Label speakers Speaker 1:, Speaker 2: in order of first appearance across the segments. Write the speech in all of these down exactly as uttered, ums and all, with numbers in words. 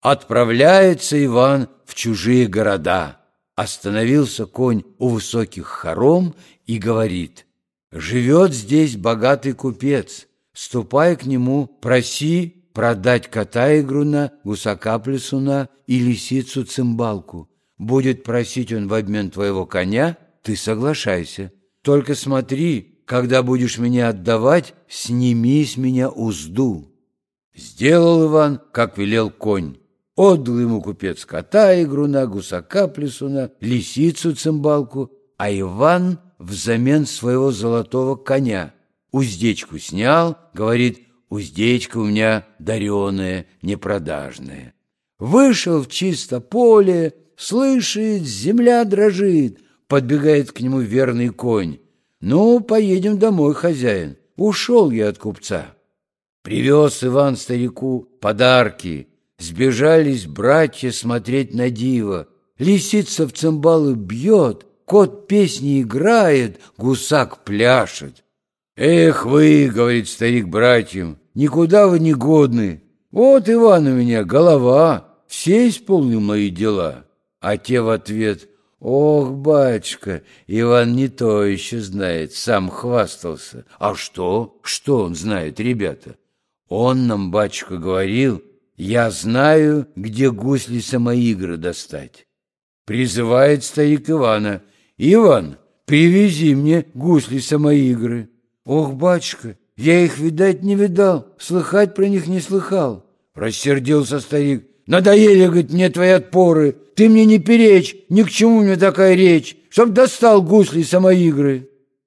Speaker 1: Отправляется Иван в чужие города. Остановился конь у высоких хором и говорит: «Живет здесь богатый купец, ступай к нему, проси продать кота Игруна, гусака Плясуна и лисицу Цимбалку. Будет просить он в обмен твоего коня, ты соглашайся. Только смотри, когда будешь меня отдавать, сними с меня узду». Сделал Иван, как велел конь. Отдал ему купец кота Игруна, гусака Плясуна, лисицу Цимбалку, а Иван взамен своего золотого коня уздечку снял, говорит: «Уздечка у меня дареная, непродажная». Вышел в чисто поле, слышит, земля дрожит, подбегает к нему верный конь. «Ну, поедем домой, хозяин, ушел я от купца». Привез Иван старику подарки. Сбежались братья смотреть на диво. Лисица в цимбалы бьет, кот песни играет, гусак пляшет. «Эх вы, — говорит старик братьям, — никуда вы не годны. Вот, Иван, у меня голова, все исполнил мои дела». А те в ответ: «Ох, батюшка, Иван не то еще знает, сам хвастался». «А что? Что он знает, ребята?» «Он нам, батюшка, говорил: я знаю, где гусли-самоигры достать». Призывает старик Ивана: «Иван, привези мне гусли-самоигры». «Ох, батюшка, я их видать не видал, слыхать про них не слыхал». Рассердился старик: «Надоели, говорит, мне твои отпоры, ты мне не перечь, ни к чему мне такая речь, чтоб достал гусли-самоигры».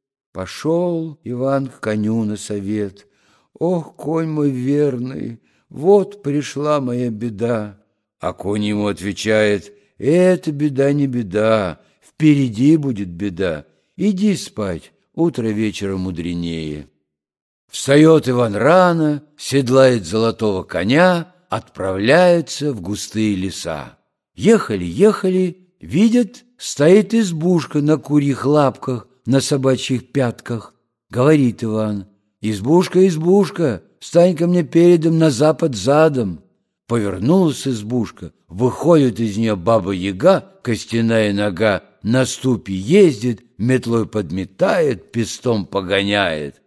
Speaker 1: Пошел Иван к коню на совет. «Ох, конь мой верный, вот пришла моя беда». А конь ему отвечает: «Это беда не беда, впереди будет беда. Иди спать, утро вечера мудренее». Встает Иван рано, седлает золотого коня, отправляется в густые леса. Ехали, ехали, видят, стоит избушка на курьих лапках, на собачьих пятках. Говорит Иван: «Избушка, избушка, стань ко мне передом на запад задом». Повернулась избушка, выходит из нее баба-яга, костяная нога, на ступе ездит, метлой подметает, пестом погоняет.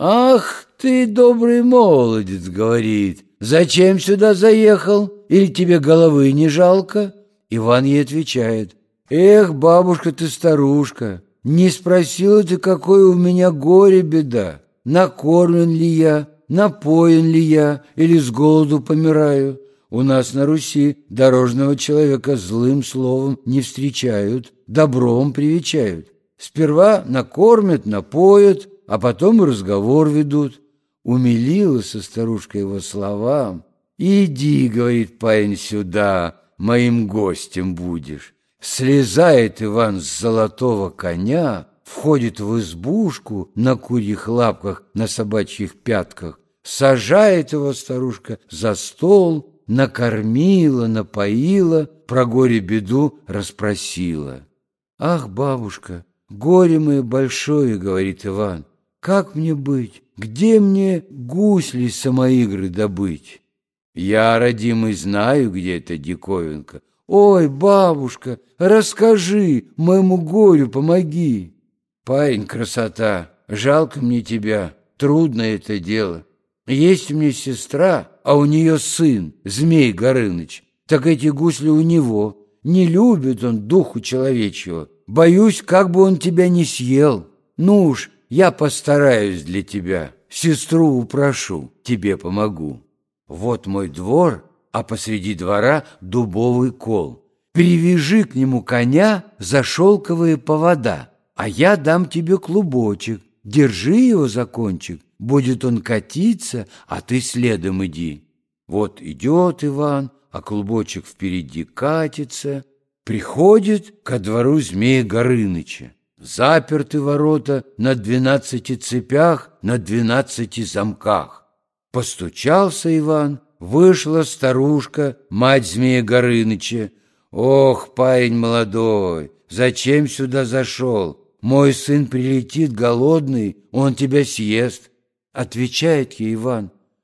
Speaker 1: «Ах ты, добрый молодец, — говорит, — зачем сюда заехал? Или тебе головы не жалко?» Иван ей отвечает: «Эх, бабушка ты старушка, не спросила ты, какое у меня горе-беда. Накормлен ли я, напоен ли я, или с голоду помираю? У нас на Руси дорожного человека злым словом не встречают, добром привечают. Сперва накормят, напоят, а потом и разговор ведут». Умилилась старушка его словам. «Иди, — говорит парень, — сюда, моим гостем будешь». Слезает Иван с золотого коня, входит в избушку на курьих лапках, на собачьих пятках, сажает его старушка за стол, накормила, напоила, про горе-беду расспросила. «Ах, бабушка, горе мое большое, — говорит Иван, — как мне быть? Где мне гусли-самоигры добыть?» «Я, родимый, знаю, где эта диковинка». «Ой, бабушка, расскажи, моему горю помоги». «Парень, красота, жалко мне тебя, трудно это дело. Есть у меня сестра, а у нее сын, Змей Горыныч. Так эти гусли у него. Не любит он духу человечьего. Боюсь, как бы он тебя не съел. Ну уж, я постараюсь для тебя, сестру упрошу, тебе помогу. Вот мой двор, а посреди двора дубовый кол. Привяжи к нему коня за шелковые повода, а я дам тебе клубочек. Держи его за кончик, будет он катиться, а ты следом иди». Вот идет Иван, а клубочек впереди катится. Приходит ко двору Змея Горыныча. Заперты ворота на двенадцати цепях, на двенадцати замках. Постучался Иван, вышла старушка, мать Змея Горыныча. «Ох, парень молодой, зачем сюда зашел? Мой сын прилетит голодный, он тебя съест». Отвечает ей Иван: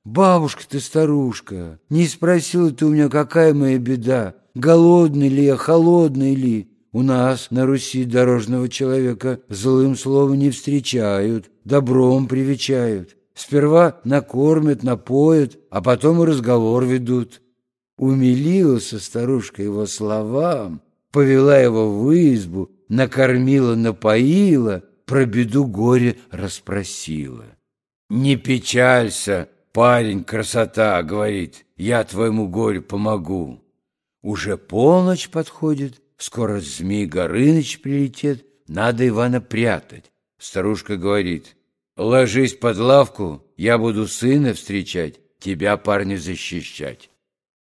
Speaker 1: «Бабушка ты, старушка, не спросила ты у меня, какая моя беда, голодный ли я, холодный ли? У нас на Руси дорожного человека злым словом не встречают, добром привечают. Сперва накормят, напоят, а потом и разговор ведут». Умилился старушка его словам, повела его в избу, накормила, напоила, про беду горе расспросила. «Не печалься, парень, красота, — говорит, — я твоему горю помогу». Уже полночь подходит, скоро Змей Горыныч прилетит, надо Ивана прятать. Старушка говорит: «Ложись под лавку, я буду сына встречать, тебя, парня, защищать».